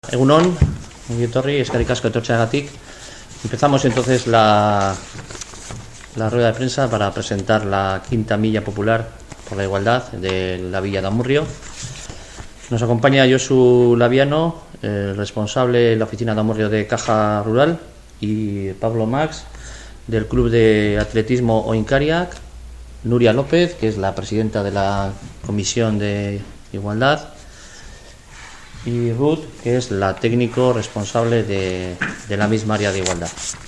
Egunon, ongi etorri, eskerrik asko etortzeagatik. Empezamos entonces la rueda de prensa para presentar la quinta milla popular por la igualdad de la Villa de Amurrio. Nos acompaña Josu Laviano, el responsable de la oficina de Amurrio de Caja Rural, y Pablo Max, del Club de Atletismo Oincariac, Nuria López, que es la presidenta de la Comisión de Igualdad, y Ruth, que es la técnico responsable de la misma área de igualdad.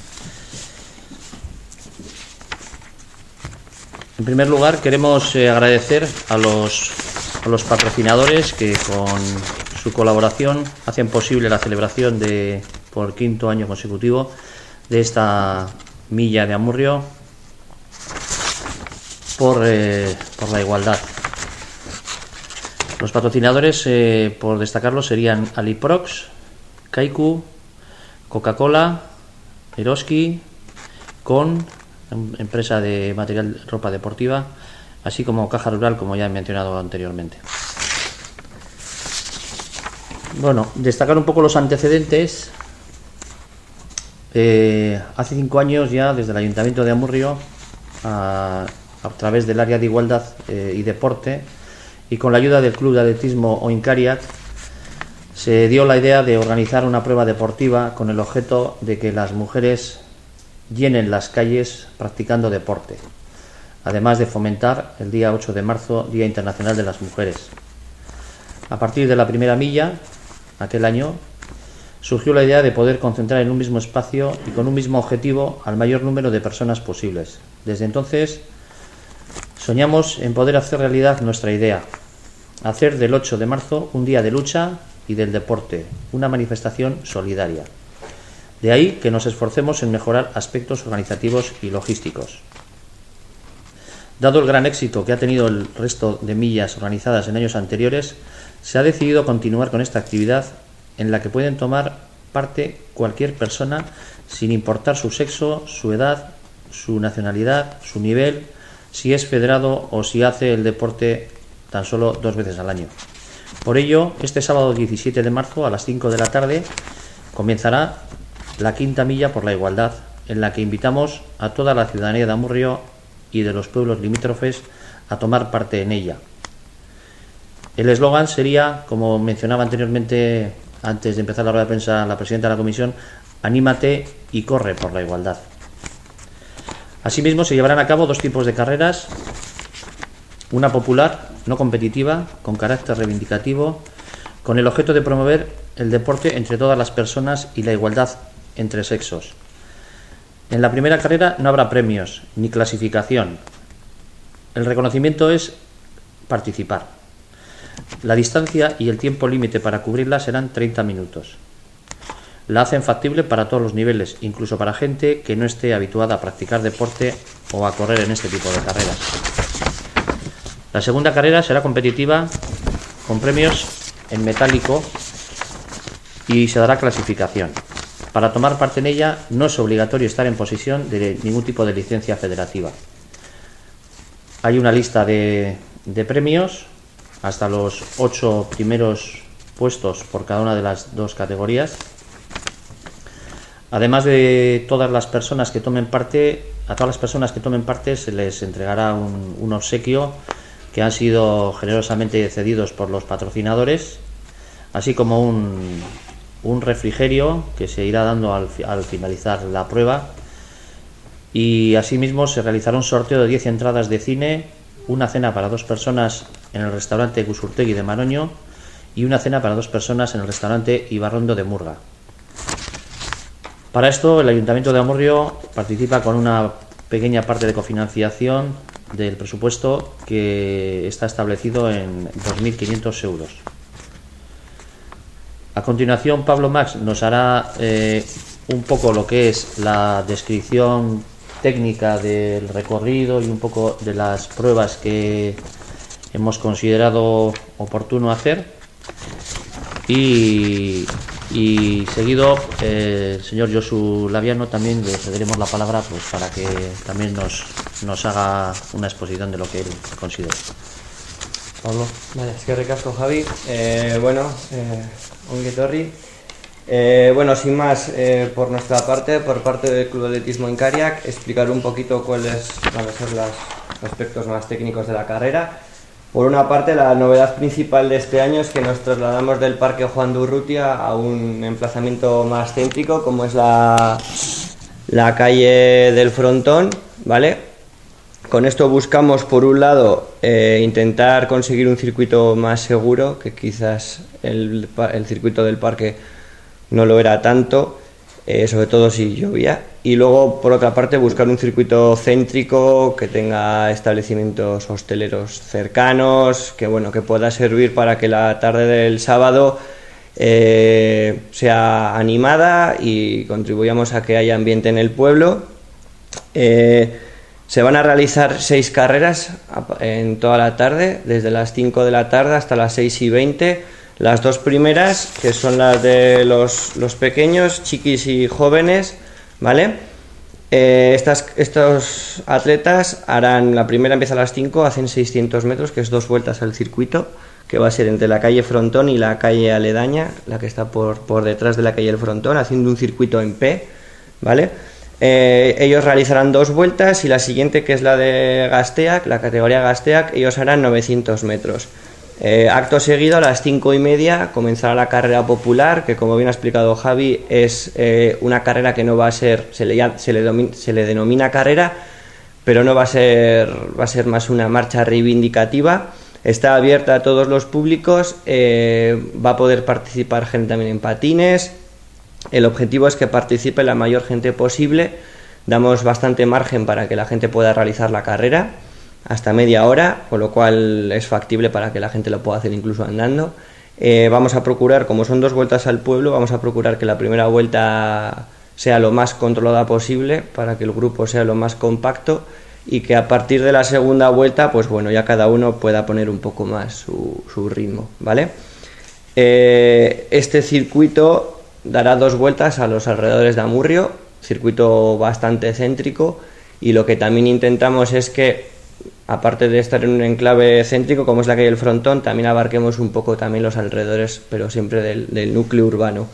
En primer lugar, queremos agradecer a los patrocinadores que con su colaboración hacen posible la celebración por quinto año consecutivo de esta milla de Amurrio por la igualdad. Los patrocinadores, por destacarlos, serían Aliprox, Kaiku, Coca-Cola, Eroski, Con, empresa de material ropa deportiva, así como Caja Rural, como ya he mencionado anteriormente. Bueno, destacar un poco los antecedentes. Hace 5 años ya, desde el Ayuntamiento de Amurrio, a través del área de igualdad y deporte, y con la ayuda del Club de Atletismo Oincariac, se dio la idea de organizar una prueba deportiva con el objeto de que las mujeres llenen las calles practicando deporte, además de fomentar el día 8 de marzo, Día Internacional de las Mujeres. A partir de la primera milla, aquel año, surgió la idea de poder concentrar en un mismo espacio y con un mismo objetivo al mayor número de personas posibles. Desde entonces, soñamos en poder hacer realidad nuestra idea, hacer del 8 de marzo un día de lucha y del deporte, una manifestación solidaria. De ahí que nos esforcemos en mejorar aspectos organizativos y logísticos. Dado el gran éxito que ha tenido el resto de millas organizadas en años anteriores, se ha decidido continuar con esta actividad en la que pueden tomar parte cualquier persona sin importar su sexo, su edad, su nacionalidad, su nivel, si es federado o si hace el deporte tan solo 2 veces al año. Por ello, este sábado 17 de marzo a las 5 de la tarde comenzará la quinta milla por la igualdad, en la que invitamos a toda la ciudadanía de Amurrio y de los pueblos limítrofes a tomar parte en ella. El eslogan sería, como mencionaba anteriormente, antes de empezar la rueda de prensa, la presidenta de la comisión: anímate y corre por la igualdad. Asimismo, se llevarán a cabo 2 tipos de carreras: una popular, no competitiva, con carácter reivindicativo, con el objeto de promover el deporte entre todas las personas y la igualdad entre sexos. En la primera carrera no habrá premios ni clasificación. El reconocimiento es participar. La distancia y el tiempo límite para cubrirla serán 30 minutos. La hacen factible para todos los niveles, incluso para gente que no esté habituada a practicar deporte o a correr en este tipo de carreras. La segunda carrera será competitiva, con premios en metálico, y se dará clasificación. Para tomar parte en ella no es obligatorio estar en posesión de ningún tipo de licencia federativa. Hay una lista de premios hasta los 8 primeros puestos por cada una de las 2 categorías. Además de todas las personas que tomen parte, a todas las personas que tomen parte se les entregará un obsequio que han sido generosamente cedidos por los patrocinadores, así como un refrigerio que se irá dando al finalizar la prueba, y asimismo se realizará un sorteo de 10 entradas de cine, una cena para 2 personas en el restaurante Gusurtegui de Maroño y una cena para 2 personas en el restaurante Ibarrondo de Murga. Para esto, el Ayuntamiento de Amurrio participa con una pequeña parte de cofinanciación del presupuesto, que está establecido en 2.500 euros. A continuación, Pablo Max nos hará un poco lo que es la descripción técnica del recorrido y un poco de las pruebas que hemos considerado oportuno hacer, y seguido el señor Josu Laviano también le cederemos la palabra, pues, para que también nos haga una exposición de lo que él considera. Pablo. Vale, eskerrik asko, Javi. Ongi etorri. Bueno, sin más, por nuestra parte, por parte del Club de Atletismo Incariac, explicar un poquito cuáles van a ser los aspectos más técnicos de la carrera. Por una parte, la novedad principal de este año es que nos trasladamos del Parque Juan de Urrutia a un emplazamiento más céntrico, como es la calle del Frontón, ¿vale? Con esto buscamos, por un lado, intentar conseguir un circuito más seguro, que quizás el circuito del parque no lo era tanto, sobre todo si llovía, y luego por otra parte buscar un circuito céntrico que tenga establecimientos hosteleros cercanos, que bueno, que pueda servir para que la tarde del sábado sea animada y contribuyamos a que haya ambiente en el pueblo. Se van a realizar 6 carreras en toda la tarde, desde las 5 de la tarde hasta las 6:20. Las 2 primeras, que son las de los pequeños, chiquis y jóvenes, ¿vale? Estos atletas harán, la primera empieza a las 5, hacen 600 metros, que es 2 vueltas al circuito, que va a ser entre la calle Frontón y la calle aledaña, la que está por detrás de la calle del Frontón, haciendo un circuito en P, ¿vale? Ellos realizarán 2 vueltas y la siguiente, que es la de Gasteac, la categoría Gasteac, ellos harán 900 metros. Acto seguido, a las 5:30 comenzará la carrera popular, que como bien ha explicado Javi, es una carrera que no va a ser, se le denomina carrera, pero no va a ser más una marcha reivindicativa. Está abierta a todos los públicos, va a poder participar gente también en patines. El objetivo es que participe la mayor gente posible. Damos bastante margen para que la gente pueda realizar la carrera, hasta media hora, con lo cual es factible para que la gente lo pueda hacer incluso andando. Vamos a procurar, como son 2 vueltas al pueblo, vamos a procurar que la primera vuelta sea lo más controlada posible para que el grupo sea lo más compacto y que a partir de la segunda vuelta, pues bueno, ya cada uno pueda poner un poco más su ritmo, ¿vale? Este circuito dará 2 vueltas a los alrededores de Amurrio, circuito bastante céntrico, y lo que también intentamos es que, aparte de estar en un enclave céntrico como es la calle del Frontón, también abarquemos un poco también los alrededores, pero siempre del núcleo urbano.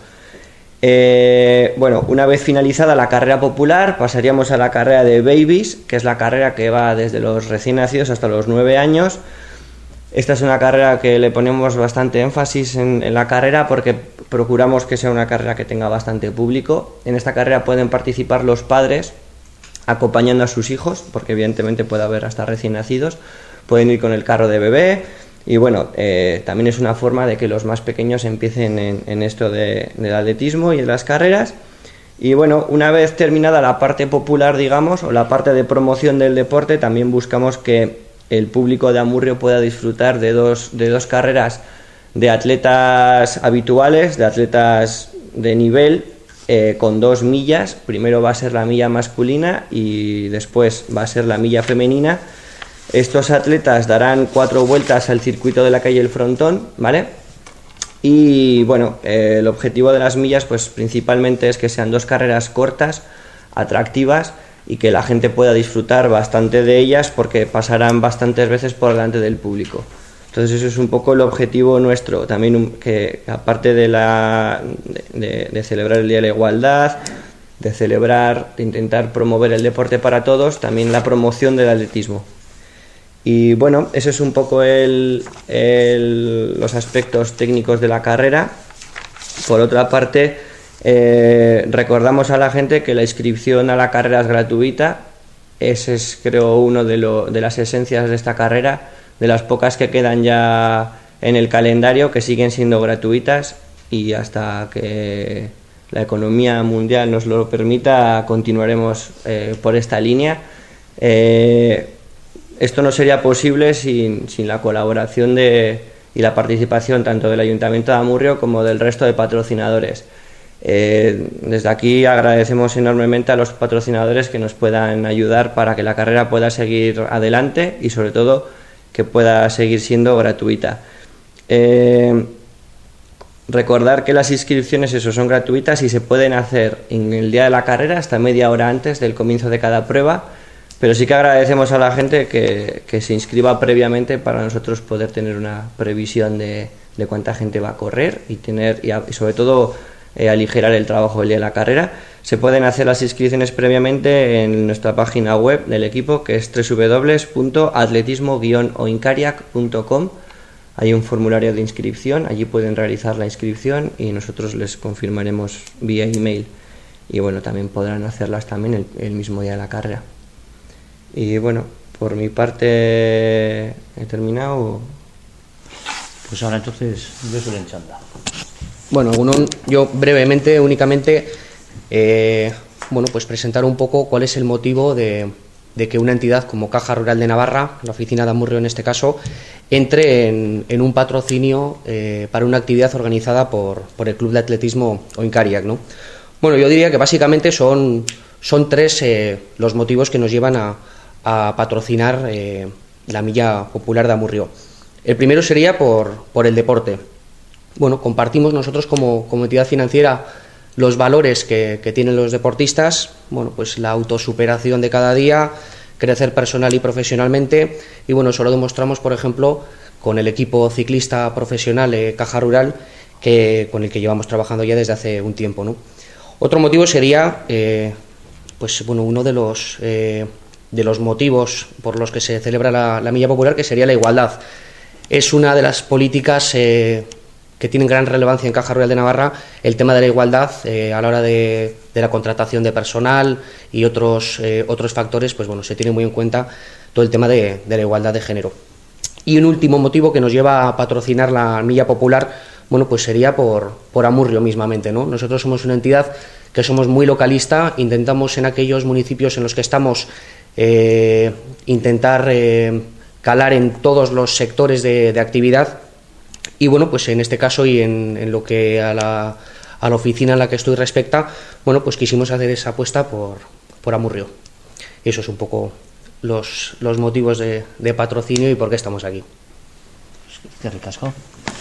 Bueno, una vez finalizada la carrera popular, pasaríamos a la carrera de babies, que es la carrera que va desde los recién nacidos hasta los 9 años. Esta es una carrera que le ponemos bastante énfasis en la carrera porque procuramos que sea una carrera que tenga bastante público. En esta carrera pueden participar los padres acompañando a sus hijos, porque evidentemente puede haber hasta recién nacidos, pueden ir con el carro de bebé y bueno, también es una forma de que los más pequeños empiecen en esto del atletismo y de las carreras. Y bueno, una vez terminada la parte popular, digamos, o la parte de promoción del deporte, también buscamos que el público de Amurrio pueda disfrutar de dos carreras de atletas habituales, de atletas de nivel, con 2 millas. Primero va a ser la milla masculina y después va a ser la milla femenina. Estos atletas darán 4 vueltas al circuito de la calle El Frontón, ¿vale? Y bueno, el objetivo de las millas pues principalmente es que sean 2 carreras cortas, atractivas, y que la gente pueda disfrutar bastante de ellas porque pasarán bastantes veces por delante del público. Entonces eso es un poco el objetivo nuestro, también que aparte de celebrar el Día de la Igualdad, de intentar promover el deporte para todos, también la promoción del atletismo. Y bueno, eso es un poco los aspectos técnicos de la carrera. Por otra parte, recordamos a la gente que la inscripción a la carrera es gratuita. Ese es, creo, uno de las esencias de esta carrera, de las pocas que quedan ya en el calendario, que siguen siendo gratuitas, y hasta que la economía mundial nos lo permita continuaremos por esta línea. Esto no sería posible sin la colaboración y la participación tanto del Ayuntamiento de Amurrio como del resto de patrocinadores. Desde aquí agradecemos enormemente a los patrocinadores que nos puedan ayudar para que la carrera pueda seguir adelante y sobre todo que pueda seguir siendo gratuita. Recordar que las inscripciones son gratuitas y se pueden hacer en el día de la carrera hasta media hora antes del comienzo de cada prueba, pero sí que agradecemos a la gente que se inscriba previamente para nosotros poder tener una previsión de cuánta gente va a correr y sobre todo aligerar el trabajo el día de la carrera. Se pueden hacer las inscripciones previamente en nuestra página web del equipo, que es www.atletismo-oincariac.com. Hay un formulario de inscripción, allí pueden realizar la inscripción y nosotros les confirmaremos vía email. Y bueno, también podrán hacerlas también el mismo día de la carrera. Y bueno, por mi parte he terminado. Pues ahora entonces, yo soy el Chanda. Bueno, yo brevemente, únicamente, bueno, pues presentar un poco cuál es el motivo de que una entidad como Caja Rural de Navarra, la oficina de Amurrio en este caso, entre en un patrocinio para una actividad organizada por el Club de Atletismo Oincariac, ¿no? Bueno, yo diría que básicamente son tres los motivos que nos llevan a patrocinar la Milla Popular de Amurrio. El primero sería por el deporte. Bueno, compartimos nosotros como entidad financiera los valores que tienen los deportistas, bueno, pues la autosuperación de cada día, crecer personal y profesionalmente, y bueno, eso lo demostramos, por ejemplo, con el equipo ciclista profesional Caja Rural, con el que llevamos trabajando ya desde hace un tiempo, ¿no? Otro motivo sería, pues bueno, uno de los motivos por los que se celebra la Milla Popular, que sería la igualdad. Es una de las políticas que tienen gran relevancia en Caja Rural de Navarra, el tema de la igualdad a la hora de la contratación de personal y otros factores, pues bueno, se tiene muy en cuenta todo el tema de la igualdad de género. Y un último motivo que nos lleva a patrocinar la Milla Popular, bueno, pues sería por Amurrio mismamente, ¿no? Nosotros somos una entidad que somos muy localista, intentamos en aquellos municipios en los que estamos intentar calar en todos los sectores de actividad. Y bueno, pues en este caso y en lo que a la oficina en la que estoy respecta, bueno, pues quisimos hacer esa apuesta por Amurrio. Y eso es un poco los motivos de patrocinio y por qué estamos aquí. Qué ricasco.